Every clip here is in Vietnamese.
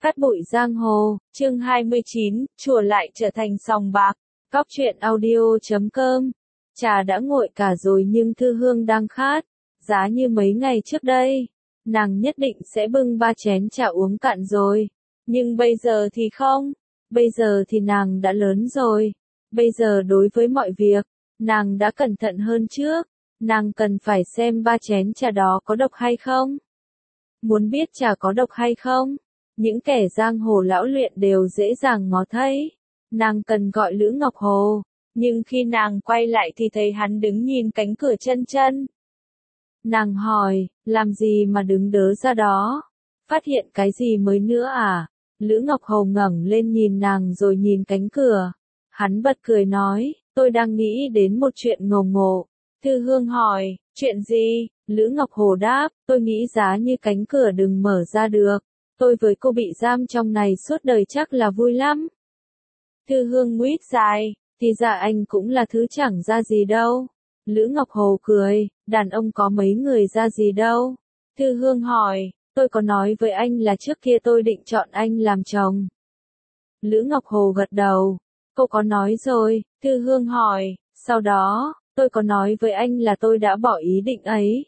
Cát bụi giang hồ, chương 29, chùa lại trở thành sòng bạc. Cóc truyện audio.com. Trà đã nguội cả rồi nhưng Thư Hương đang khát. Giá như mấy ngày trước đây, nàng nhất định sẽ bưng 3 chén trà uống cạn rồi. Nhưng bây giờ thì không. Bây giờ thì nàng đã lớn rồi. Bây giờ đối với mọi việc, nàng đã cẩn thận hơn trước. Nàng cần phải xem 3 chén trà đó có độc hay không. Muốn biết trà có độc hay không? Những kẻ giang hồ lão luyện đều dễ dàng ngó thấy. Nàng cần gọi Lữ Ngọc Hồ, nhưng khi nàng quay lại thì thấy hắn đứng nhìn cánh cửa chân chân. Nàng hỏi, làm gì mà đứng đớ ra đó? Phát hiện cái gì mới nữa à? Lữ Ngọc Hồ ngẩng lên nhìn nàng rồi nhìn cánh cửa. Hắn bật cười nói, tôi đang nghĩ đến một chuyện ngầu ngộ. Thư Hương hỏi, chuyện gì? Lữ Ngọc Hồ đáp, tôi nghĩ giá như cánh cửa đừng mở ra được. Tôi với cô bị giam trong này suốt đời chắc là vui lắm. Thư Hương nguyết dài, thì ra anh cũng là thứ chẳng ra gì đâu. Lữ Ngọc Hồ cười, đàn ông có mấy người ra gì đâu. Thư Hương hỏi, tôi có nói với anh là trước kia tôi định chọn anh làm chồng. Lữ Ngọc Hồ gật đầu, cô có nói rồi. Thư Hương hỏi, sau đó, tôi có nói với anh là tôi đã bỏ ý định ấy.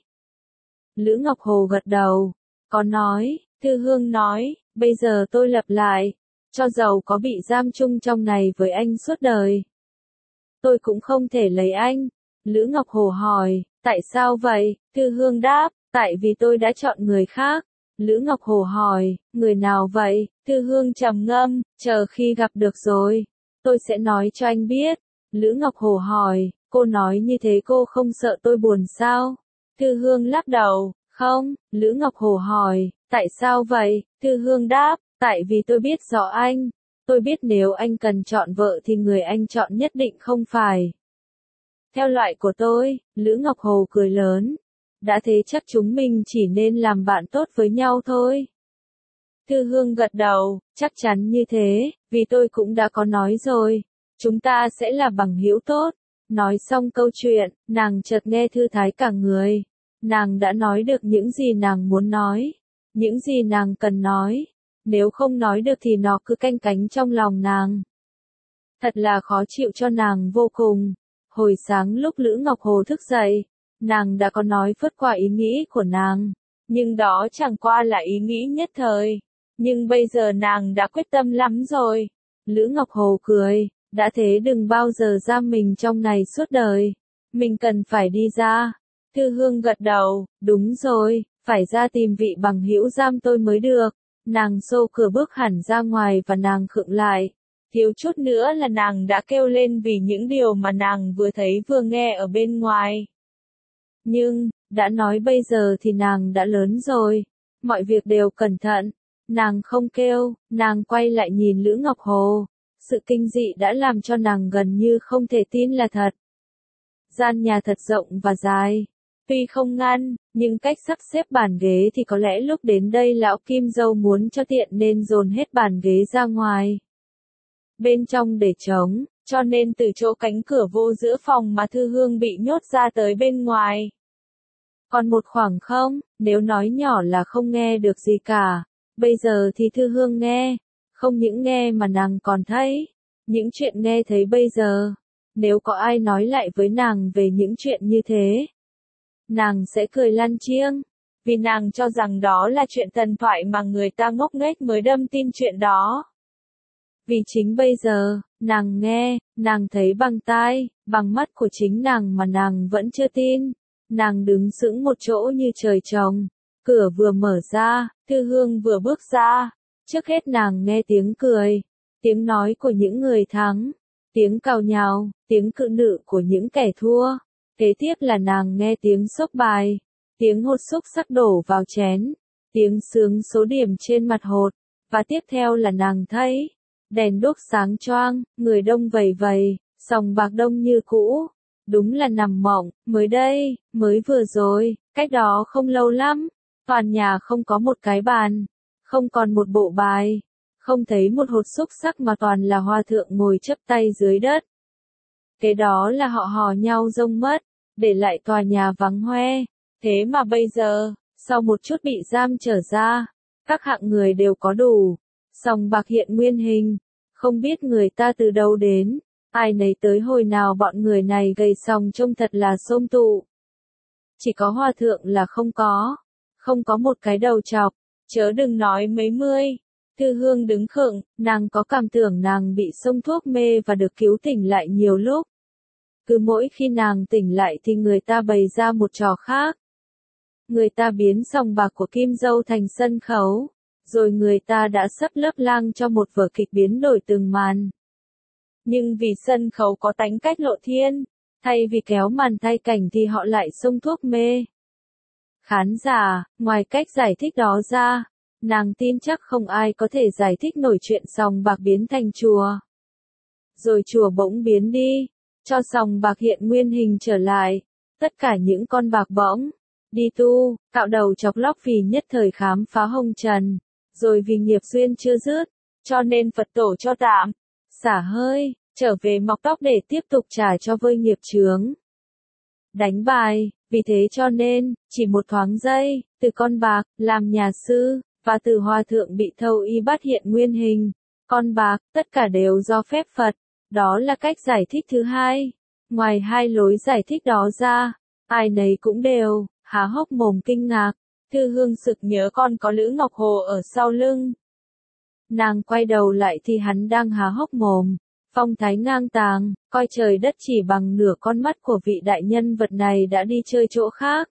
Lữ Ngọc Hồ gật đầu, có nói. Thư Hương nói, bây giờ tôi lặp lại, cho dầu có bị giam chung trong này với anh suốt đời, tôi cũng không thể lấy anh. Lữ Ngọc Hồ hỏi, tại sao vậy? Thư Hương đáp, tại vì tôi đã chọn người khác. Lữ Ngọc Hồ hỏi, người nào vậy? Thư Hương trầm ngâm, chờ khi gặp được rồi, tôi sẽ nói cho anh biết. Lữ Ngọc Hồ hỏi, cô nói như thế cô không sợ tôi buồn sao? Thư Hương lắc đầu, không. Lữ Ngọc Hồ hỏi, tại sao vậy? Thư Hương đáp, tại vì tôi biết rõ anh. Tôi biết nếu anh cần chọn vợ thì người anh chọn nhất định không phải theo loại của tôi. Lữ Ngọc Hồ cười lớn. Đã thế chắc chúng mình chỉ nên làm bạn tốt với nhau thôi. Thư Hương gật đầu, chắc chắn như thế, vì tôi cũng đã có nói rồi. Chúng ta sẽ là bằng hữu tốt. Nói xong câu chuyện, nàng chợt nghe thư thái cả người. Nàng đã nói được những gì nàng muốn nói. Những gì nàng cần nói. Nếu không nói được thì nó cứ canh cánh trong lòng nàng. Thật là khó chịu cho nàng vô cùng. Hồi sáng lúc Lữ Ngọc Hồ thức dậy, nàng đã có nói phớt qua ý nghĩ của nàng. Nhưng đó chẳng qua là ý nghĩ nhất thời. Nhưng bây giờ nàng đã quyết tâm lắm rồi. Lữ Ngọc Hồ cười, đã thế đừng bao giờ giam mình trong này suốt đời. Mình cần phải đi ra. Thư Hương gật đầu, đúng rồi, phải ra tìm vị bằng hữu giam tôi mới được. Nàng xô cửa bước hẳn ra ngoài và nàng khựng lại. Thiếu chút nữa là nàng đã kêu lên vì những điều mà nàng vừa thấy vừa nghe ở bên ngoài. Nhưng, đã nói bây giờ thì nàng đã lớn rồi. Mọi việc đều cẩn thận. Nàng không kêu, nàng quay lại nhìn Lữ Ngọc Hồ. Sự kinh dị đã làm cho nàng gần như không thể tin là thật. Gian nhà thật rộng và dài. Tuy không ngăn, nhưng cách sắp xếp bàn ghế thì có lẽ lúc đến đây lão Kim Dâu muốn cho tiện nên dồn hết bàn ghế ra ngoài. Bên trong để trống, cho nên từ chỗ cánh cửa vô giữa phòng mà Thư Hương bị nhốt ra tới bên ngoài. Còn một khoảng không, nếu nói nhỏ là không nghe được gì cả. Bây giờ thì Thư Hương nghe, không những nghe mà nàng còn thấy. Những chuyện nghe thấy bây giờ, nếu có ai nói lại với nàng về những chuyện như thế, nàng sẽ cười lăn chiêng, vì nàng cho rằng đó là chuyện thần thoại mà người ta ngốc nghếch mới đâm tin chuyện đó. Vì chính bây giờ, nàng nghe, nàng thấy bằng tai, bằng mắt của chính nàng mà nàng vẫn chưa tin. Nàng đứng sững một chỗ như trời trồng. Cửa vừa mở ra, Thư Hương vừa bước ra. Trước hết nàng nghe tiếng cười, tiếng nói của những người thắng, tiếng cào nhào, tiếng cự nữ của những kẻ thua. Kế tiếp là nàng nghe tiếng xốc bài, tiếng hột xúc sắc đổ vào chén, tiếng xướng số điểm trên mặt hột. Và tiếp theo là nàng thấy đèn đuốc sáng choang, người đông vầy vầy, sòng bạc đông như cũ. Đúng là nằm mộng, mới đây, mới vừa rồi, cách đó không lâu lắm. Toàn nhà không có một cái bàn, không còn một bộ bài, không thấy một hột xúc sắc mà toàn là hòa thượng ngồi chắp tay dưới đất. Kế đó là họ hò nhau rông mất, để lại tòa nhà vắng hoe. Thế mà bây giờ, sau một chút bị giam trở ra, các hạng người đều có đủ. Sòng bạc hiện nguyên hình, không biết người ta từ đâu đến, ai nấy tới hồi nào bọn người này gầy sòng trông thật là xôm tụ. Chỉ có hòa thượng là không có một cái đầu chọc, chớ đừng nói mấy mươi. Thư Hương đứng khựng, nàng có cảm tưởng nàng bị xông thuốc mê và được cứu tỉnh lại nhiều lúc. Cứ mỗi khi nàng tỉnh lại thì người ta bày ra một trò khác. Người ta biến sòng bạc của Kim Dâu thành sân khấu, rồi người ta đã sắp lấp lang cho một vở kịch biến đổi từng màn. Nhưng vì sân khấu có tánh cách lộ thiên, thay vì kéo màn thay cảnh thì họ lại xông thuốc mê. Khán giả, ngoài cách giải thích đó ra, nàng tin chắc không ai có thể giải thích nổi chuyện sòng bạc biến thành chùa. Rồi chùa bỗng biến đi, cho sòng bạc hiện nguyên hình trở lại. Tất cả những con bạc bỗng đi tu, cạo đầu chọc lóc vì nhất thời khám phá hồng trần, rồi vì nghiệp duyên chưa dứt, cho nên Phật tổ cho tạm, xả hơi, trở về mọc tóc để tiếp tục trả cho vơi nghiệp chướng. Đánh bài, vì thế cho nên, chỉ một thoáng giây, từ con bạc, làm nhà sư, và từ hòa thượng bị thâu y bắt hiện nguyên hình, con bạc, tất cả đều do phép Phật. Đó là cách giải thích thứ hai. Ngoài hai lối giải thích đó ra, ai nấy cũng đều há hốc mồm kinh ngạc. Thư Hương sực nhớ con có Lữ Ngọc Hồ ở sau lưng. Nàng quay đầu lại thì hắn đang há hốc mồm, phong thái ngang tàng, coi trời đất chỉ bằng nửa con mắt của vị đại nhân vật này đã đi chơi chỗ khác.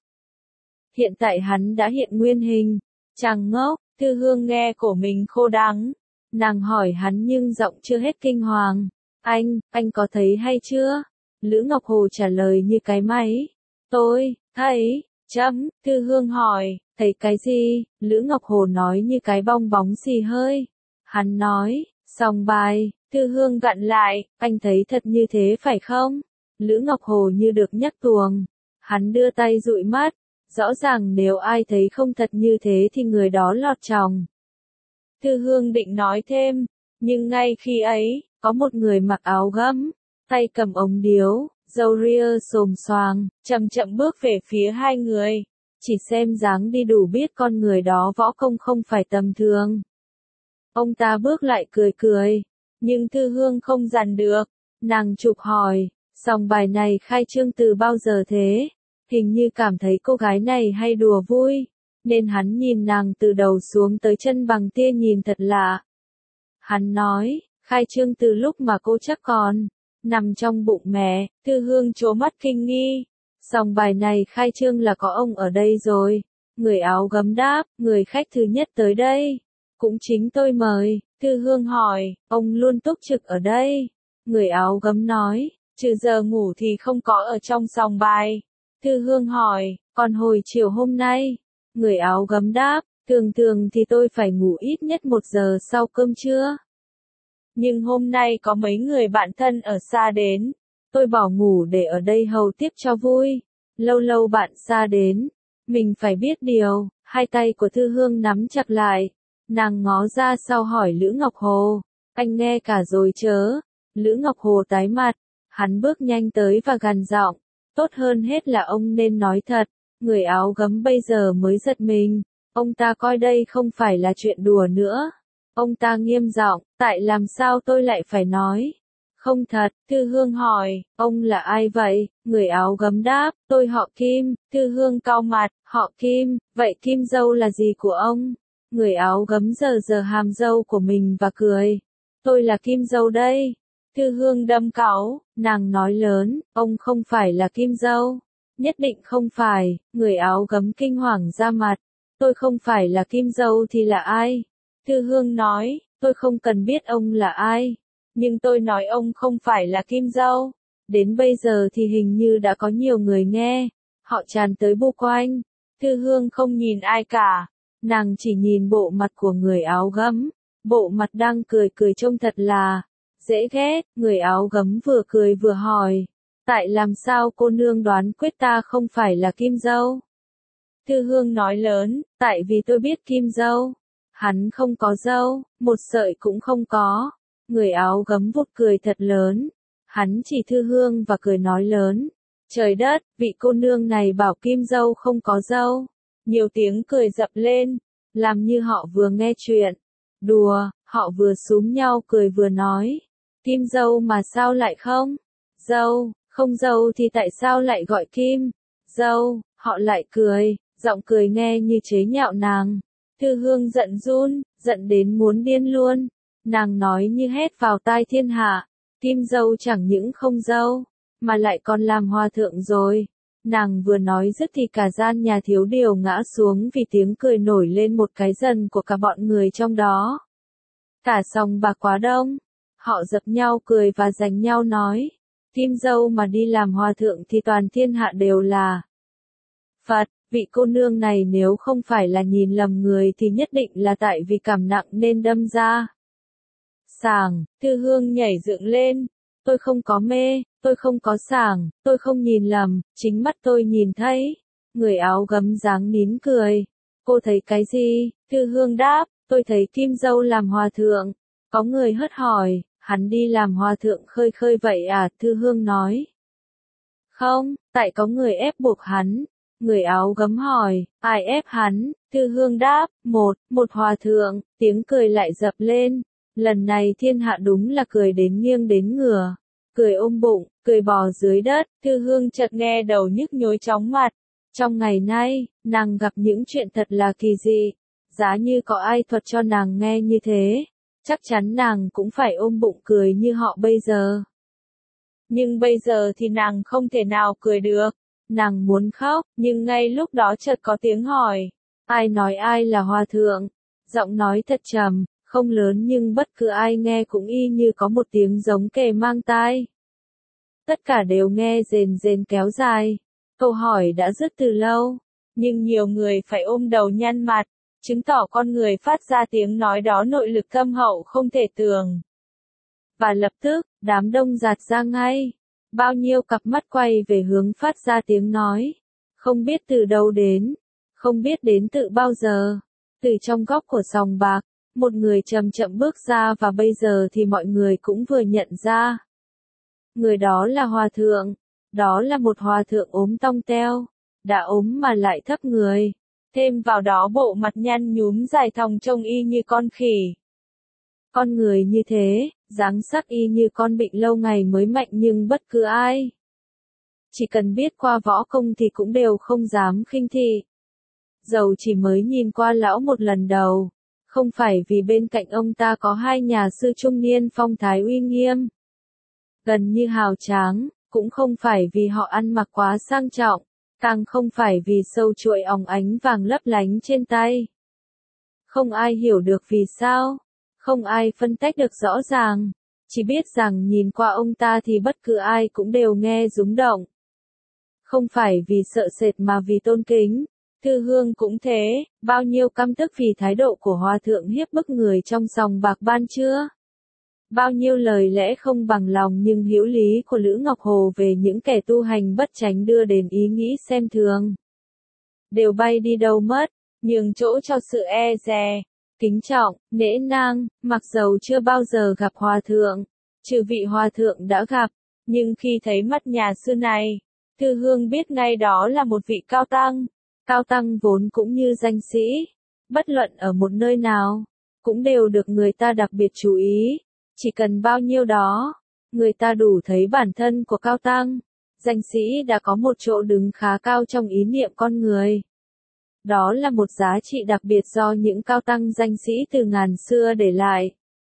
Hiện tại hắn đã hiện nguyên hình. Chàng ngốc, Thư Hương nghe cổ mình khô đắng. Nàng hỏi hắn nhưng giọng chưa hết kinh hoàng. Anh có thấy hay chưa? Lữ Ngọc Hồ trả lời như cái máy. Tôi, thấy, Thư Hương hỏi, thấy cái gì? Lữ Ngọc Hồ nói như cái bong bóng xì hơi. Hắn nói, xong bài, Thư Hương gặn lại, anh thấy thật như thế phải không? Lữ Ngọc Hồ như được nhắc tuồng. Hắn đưa tay dụi mắt, rõ ràng nếu ai thấy không thật như thế thì người đó lọt tròng. Thư Hương định nói thêm, nhưng ngay khi ấy, có một người mặc áo gấm, tay cầm ống điếu, râu ria xồm xoàng, chậm chậm bước về phía hai người. Chỉ xem dáng đi đủ biết con người đó võ công không phải tầm thường. Ông ta bước lại cười cười, nhưng Thư Hương không dằn được. Nàng chụp hỏi, sòng bài này khai trương từ bao giờ thế? Hình như cảm thấy cô gái này hay đùa vui, nên hắn nhìn nàng từ đầu xuống tới chân bằng tia nhìn thật lạ. Hắn nói, khai trương từ lúc mà cô chắc còn nằm trong bụng mẹ. Thư Hương trố mắt kinh nghi. Sòng bài này khai trương là có ông ở đây rồi. Người áo gấm đáp, người khách thứ nhất tới đây cũng chính tôi mời. Thư Hương hỏi, ông luôn túc trực ở đây? Người áo gấm nói, trừ giờ ngủ thì không có ở trong sòng bài. Thư Hương hỏi, còn hồi chiều hôm nay? Người áo gấm đáp, thường thường thì tôi phải ngủ ít nhất 1 giờ sau cơm trưa. Nhưng hôm nay có mấy người bạn thân ở xa đến, tôi bỏ ngủ để ở đây hầu tiếp cho vui. Lâu lâu bạn xa đến, mình phải biết điều. Hai tay của Thư Hương nắm chặt lại, nàng ngó ra sau hỏi Lữ Ngọc Hồ, anh nghe cả rồi chớ? Lữ Ngọc Hồ tái mặt, hắn bước nhanh tới và gằn giọng, tốt hơn hết là ông nên nói thật. Người áo gấm bây giờ mới giật mình, ông ta coi đây không phải là chuyện đùa nữa. Ông ta nghiêm giọng, tại làm sao tôi lại phải nói không thật? Thư Hương hỏi, ông là ai vậy? Người áo gấm đáp, tôi họ Kim. Thư Hương cau mặt, họ Kim, vậy Kim Dâu là gì của ông? Người áo gấm giơ hàm râu của mình và cười, tôi là Kim Dâu đây. Thư Hương đâm cáu, nàng nói lớn, ông không phải là Kim Dâu. Nhất định không phải. Người áo gấm kinh hoàng ra mặt, tôi không phải là Kim Dâu thì là ai? Thư Hương nói, tôi không cần biết ông là ai, nhưng tôi nói ông không phải là Kim Dâu. Đến bây giờ thì hình như đã có nhiều người nghe, họ tràn tới bu quanh. Thư Hương không nhìn ai cả, nàng chỉ nhìn bộ mặt của người áo gấm, bộ mặt đang cười cười trông thật là dễ ghét. Người áo gấm vừa cười vừa hỏi, tại làm sao cô nương đoán quyết ta không phải là Kim Dâu? Thư Hương nói lớn, tại vì tôi biết Kim Dâu. Hắn không có râu, một sợi cũng không có. Người áo gấm vụt cười thật lớn. Hắn chỉ Thư Hương và cười nói lớn, trời đất, vị cô nương này bảo Kim Dâu không có râu. Nhiều tiếng cười dập lên, làm như họ vừa nghe chuyện đùa. Họ vừa súm nhau cười vừa nói. Kim dâu mà sao lại không? Dâu, không dâu thì tại sao lại gọi Kim? Dâu, họ lại cười, giọng cười nghe như chế nhạo nàng. Thư Hương giận run, giận đến muốn điên luôn. Nàng nói như hét vào tai thiên hạ. Kim dâu chẳng những không dâu, mà lại còn làm hòa thượng rồi. Nàng vừa nói dứt thì cả gian nhà thiếu điều ngã xuống vì tiếng cười nổi lên một cái dần của cả bọn người trong đó. Cả sòng bạc quá đông, họ dập nhau cười và giành nhau nói. Kim dâu mà đi làm hòa thượng thì toàn thiên hạ đều là Phật. Vị cô nương này nếu không phải là nhìn lầm người thì nhất định là tại vì cảm nặng nên đâm ra. Sảng, Thư Hương nhảy dựng lên. Tôi không có mê, tôi không có sảng, tôi không nhìn lầm, chính mắt tôi nhìn thấy. Người áo gấm dáng nín cười. Cô thấy cái gì? Thư Hương đáp, tôi thấy Kim dâu làm hòa thượng. Có người hớt hỏi, hắn đi làm hòa thượng khơi khơi vậy à? Thư Hương nói. Không, tại có người ép buộc hắn. Người áo gấm hỏi, ai ép hắn? Thư Hương đáp, một hòa thượng. Tiếng cười lại dập lên. Lần này thiên hạ đúng là cười đến nghiêng đến ngửa. Cười ôm bụng, cười bò dưới đất. Thư Hương chợt nghe đầu nhức nhối chóng mặt. Trong ngày nay, nàng gặp những chuyện thật là kỳ dị. Giá như có ai thuật cho nàng nghe như thế, chắc chắn nàng cũng phải ôm bụng cười như họ bây giờ. Nhưng bây giờ thì nàng không thể nào cười được. Nàng muốn khóc, nhưng ngay lúc đó chợt có tiếng hỏi. Ai nói ai là hòa thượng? Giọng nói thật trầm, không lớn nhưng bất cứ ai nghe cũng y như có một tiếng giống kề mang tai. Tất cả đều nghe rền rền kéo dài. Câu hỏi đã dứt từ lâu, nhưng nhiều người phải ôm đầu nhăn mặt, chứng tỏ con người phát ra tiếng nói đó nội lực thâm hậu không thể tường. Và lập tức, đám đông dạt ra ngay. Bao nhiêu cặp mắt quay về hướng phát ra tiếng nói. Không biết từ đâu đến, không biết đến từ bao giờ. Từ trong góc của sòng bạc, một người chậm chậm bước ra và bây giờ thì mọi người cũng vừa nhận ra. Người đó là hòa thượng. Đó là một hòa thượng ốm tong teo. Đã ốm mà lại thấp người. Thêm vào đó bộ mặt nhăn nhúm dài thòng trông y như con khỉ. Con người như thế, dáng sắc y như con bệnh lâu ngày mới mạnh nhưng bất cứ ai. Chỉ cần biết qua võ công thì cũng đều không dám khinh thị. Dầu chỉ mới nhìn qua lão một lần đầu. Không phải vì bên cạnh ông ta có hai nhà sư trung niên phong thái uy nghiêm. Gần như hào tráng, cũng không phải vì họ ăn mặc quá sang trọng. Càng không phải vì sâu chuỗi óng ánh vàng lấp lánh trên tay. Không ai hiểu được vì sao. Không ai phân tách được rõ ràng. Chỉ biết rằng nhìn qua ông ta thì bất cứ ai cũng đều nghe rúng động. Không phải vì sợ sệt mà vì tôn kính. Thư Hương cũng thế, bao nhiêu căm tức vì thái độ của hòa thượng hiếp bức người trong sòng bạc ban trưa. Bao nhiêu lời lẽ không bằng lòng nhưng hữu lý của Lữ Ngọc Hồ về những kẻ tu hành bất chánh đưa đến ý nghĩ xem thường. Đều bay đi đâu mất, nhường chỗ cho sự e dè, kính trọng, nể nang, mặc dầu chưa bao giờ gặp hòa thượng, trừ vị hòa thượng đã gặp, nhưng khi thấy mắt nhà sư này, Thư Hương biết ngay đó là một vị cao tăng. Cao tăng vốn cũng như danh sĩ, bất luận ở một nơi nào, cũng đều được người ta đặc biệt chú ý. Chỉ cần bao nhiêu đó, người ta đủ thấy bản thân của cao tăng. Danh sĩ đã có một chỗ đứng khá cao trong ý niệm con người. Đó là một giá trị đặc biệt do những cao tăng danh sĩ từ ngàn xưa để lại.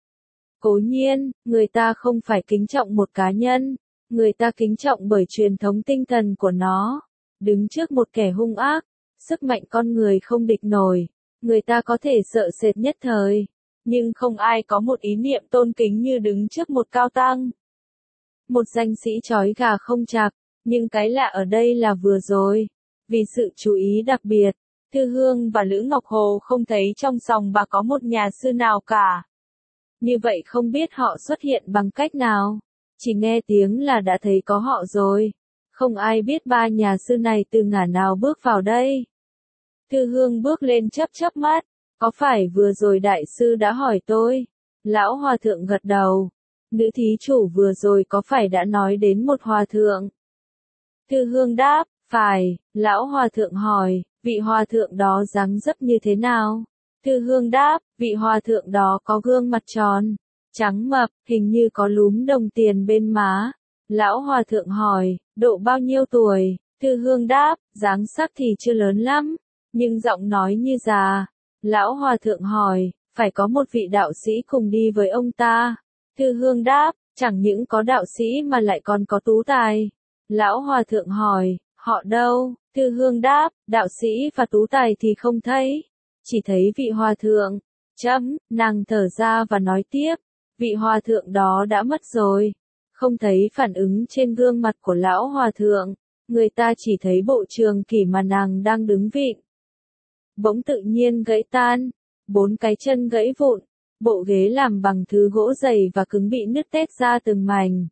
Cố nhiên, người ta không phải kính trọng một cá nhân, người ta kính trọng bởi truyền thống tinh thần của nó. Đứng trước một kẻ hung ác, sức mạnh con người không địch nổi, người ta có thể sợ sệt nhất thời, nhưng không ai có một ý niệm tôn kính như đứng trước một cao tăng. Một danh sĩ chói gà không chạc, nhưng cái lạ ở đây là vừa rồi, vì sự chú ý đặc biệt, Thư Hương và Lữ Ngọc Hồ không thấy trong sòng bạc có một nhà sư nào cả. Như vậy không biết họ xuất hiện bằng cách nào, chỉ nghe tiếng là đã thấy có họ rồi. Không ai biết ba nhà sư này từ ngả nào bước vào đây. Thư Hương bước lên chớp chớp mắt, có phải vừa rồi đại sư đã hỏi tôi? Lão hòa thượng gật đầu. Nữ thí chủ vừa rồi có phải đã nói đến một hòa thượng? Thư Hương đáp, phải. Lão hòa thượng hỏi, vị hòa thượng đó dáng dấp như thế nào? Thư Hương đáp, vị hòa thượng đó có gương mặt tròn, trắng mập, hình như có lúm đồng tiền bên má. Lão hòa thượng hỏi, độ bao nhiêu tuổi? Thư Hương đáp, dáng sắc thì chưa lớn lắm, nhưng giọng nói như già. Lão hòa thượng hỏi, phải có một vị đạo sĩ cùng đi với ông ta. Thư Hương đáp, chẳng những có đạo sĩ mà lại còn có tú tài. Lão hòa thượng hỏi, họ đâu? Thư Hương đáp, đạo sĩ và tú tài thì không thấy, chỉ thấy vị hòa thượng. Nàng thở ra và nói tiếp, vị hòa thượng đó đã mất rồi. Không thấy phản ứng trên gương mặt của lão hòa thượng, người ta chỉ thấy bộ trường kỷ mà nàng đang đứng vịn bỗng tự nhiên gãy tan, 4 cái chân gãy vụn, bộ ghế làm bằng thứ gỗ dày và cứng bị nứt tét ra từng mảnh.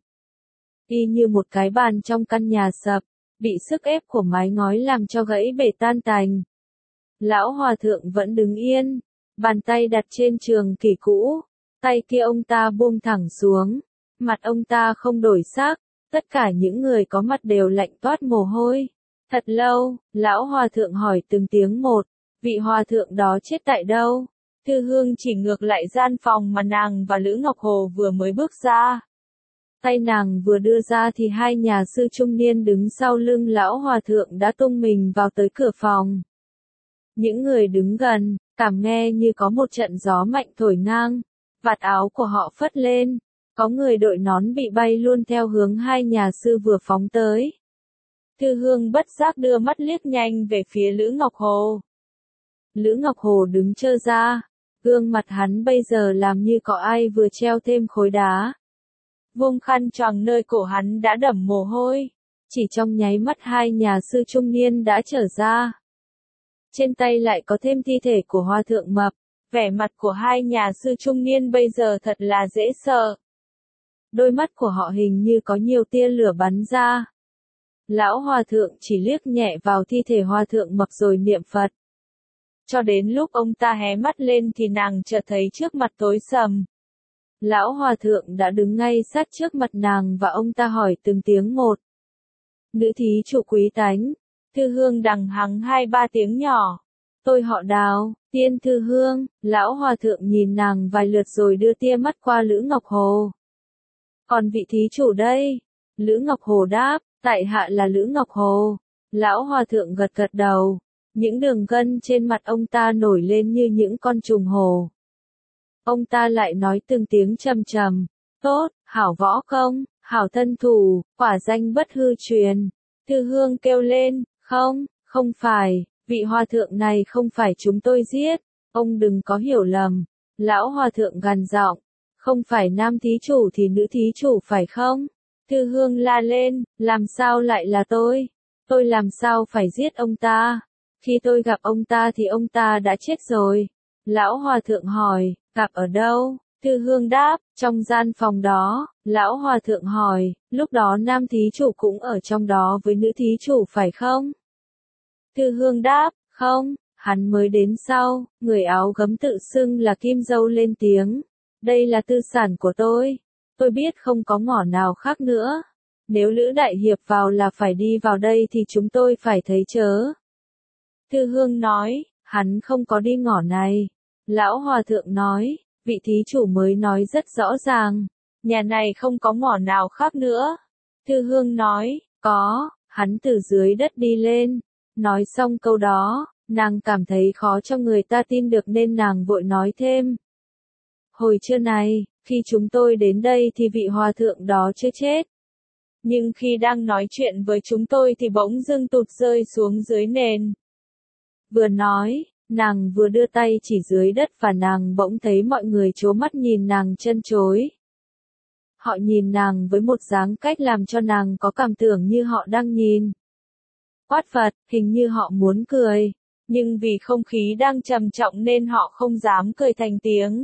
Y như một cái bàn trong căn nhà sập, bị sức ép của mái ngói làm cho gãy bể tan tành. Lão hòa thượng vẫn đứng yên, bàn tay đặt trên trường kỷ cũ, tay kia ông ta buông thẳng xuống, mặt ông ta không đổi sắc, tất cả những người có mặt đều lạnh toát mồ hôi. Thật lâu, lão hòa thượng hỏi từng tiếng một, vị hòa thượng đó chết tại đâu? Thư Hương chỉ ngược lại gian phòng mà nàng và Lữ Ngọc Hồ vừa mới bước ra. Tay nàng vừa đưa ra thì 2 nhà sư trung niên đứng sau lưng lão hòa thượng đã tung mình vào tới cửa phòng. Những người đứng gần, cảm nghe như có một trận gió mạnh thổi ngang, vạt áo của họ phất lên, có người đội nón bị bay luôn theo hướng 2 nhà sư vừa phóng tới. Thư Hương bất giác đưa mắt liếc nhanh về phía Lữ Ngọc Hồ. Lữ Ngọc Hồ đứng trơ ra, gương mặt hắn bây giờ làm như có ai vừa treo thêm khối đá. Vùng khăn choàng nơi cổ hắn đã đẫm mồ hôi, chỉ trong nháy mắt 2 nhà sư trung niên đã trở ra. Trên tay lại có thêm thi thể của hòa thượng mập, vẻ mặt của 2 nhà sư trung niên bây giờ thật là dễ sợ. Đôi mắt của họ hình như có nhiều tia lửa bắn ra. Lão hòa thượng chỉ liếc nhẹ vào thi thể hòa thượng mập rồi niệm Phật. Cho đến lúc ông ta hé mắt lên thì nàng chợt thấy trước mặt tối sầm. Lão hòa thượng đã đứng ngay sát trước mặt nàng và ông ta hỏi từng tiếng một. Nữ thí chủ quý tánh. Thư Hương đằng hắng 2-3 tiếng nhỏ. Tôi họ Đào, Tiên Thư Hương. Lão hòa thượng nhìn nàng vài lượt rồi đưa tia mắt qua Lữ Ngọc Hồ. Còn vị thí chủ đây? Lữ Ngọc Hồ đáp, tại hạ là Lữ Ngọc Hồ. Lão hòa thượng gật gật đầu. Những đường gân trên mặt ông ta nổi lên như những con trùng hồ. Ông ta lại nói từng tiếng trầm trầm, tốt, hảo võ công, hảo thân thủ, quả danh bất hư truyền. Thư Hương kêu lên, không phải, vị hòa thượng này không phải chúng tôi giết, ông đừng có hiểu lầm. Lão hòa thượng gằn giọng, không phải nam thí chủ thì nữ thí chủ phải không? Thư Hương la lên, làm sao lại là tôi làm sao phải giết ông ta? Khi tôi gặp ông ta thì ông ta đã chết rồi. Lão hòa thượng hỏi, gặp ở đâu? Thư Hương đáp, trong gian phòng đó. Lão hòa thượng hỏi, lúc đó nam thí chủ cũng ở trong đó với nữ thí chủ phải không? Thư Hương đáp, không, hắn mới đến sau. Người áo gấm tự xưng là Kim Dâu lên tiếng, đây là tư sản của tôi biết không có ngỏ nào khác nữa. Nếu Lữ đại hiệp vào là phải đi vào đây thì chúng tôi phải thấy chớ. Thư Hương nói, hắn không có đi ngỏ này. Lão hòa thượng nói, vị thí chủ mới nói rất rõ ràng, nhà này không có ngỏ nào khác nữa. Thư Hương nói, có, hắn từ dưới đất đi lên. Nói xong câu đó, nàng cảm thấy khó cho người ta tin được nên nàng vội nói thêm. Hồi trưa này, khi chúng tôi đến đây thì vị hòa thượng đó chưa chết. Nhưng khi đang nói chuyện với chúng tôi thì bỗng dưng tụt rơi xuống dưới nền. Vừa nói, nàng vừa đưa tay chỉ dưới đất và nàng bỗng thấy mọi người trố mắt nhìn nàng chân chối. Họ nhìn nàng với một dáng cách làm cho nàng có cảm tưởng như họ đang nhìn quát Phật, hình như họ muốn cười, nhưng vì không khí đang trầm trọng nên họ không dám cười thành tiếng.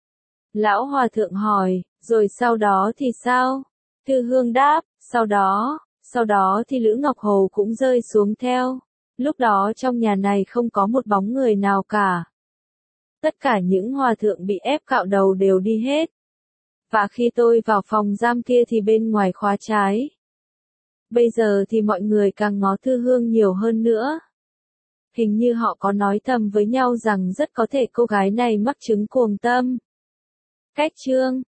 Lão hòa thượng hỏi, rồi sau đó thì sao? Thư Hương đáp, sau đó thì Lữ Ngọc Hồ cũng rơi xuống theo. Lúc đó trong nhà này không có một bóng người nào cả. Tất cả những hòa thượng bị ép cạo đầu đều đi hết. Và khi tôi vào phòng giam kia thì bên ngoài khóa trái. Bây giờ thì mọi người càng ngó Thư Hương nhiều hơn nữa. Hình như họ có nói thầm với nhau rằng rất có thể cô gái này mắc chứng cuồng tâm. Cách chương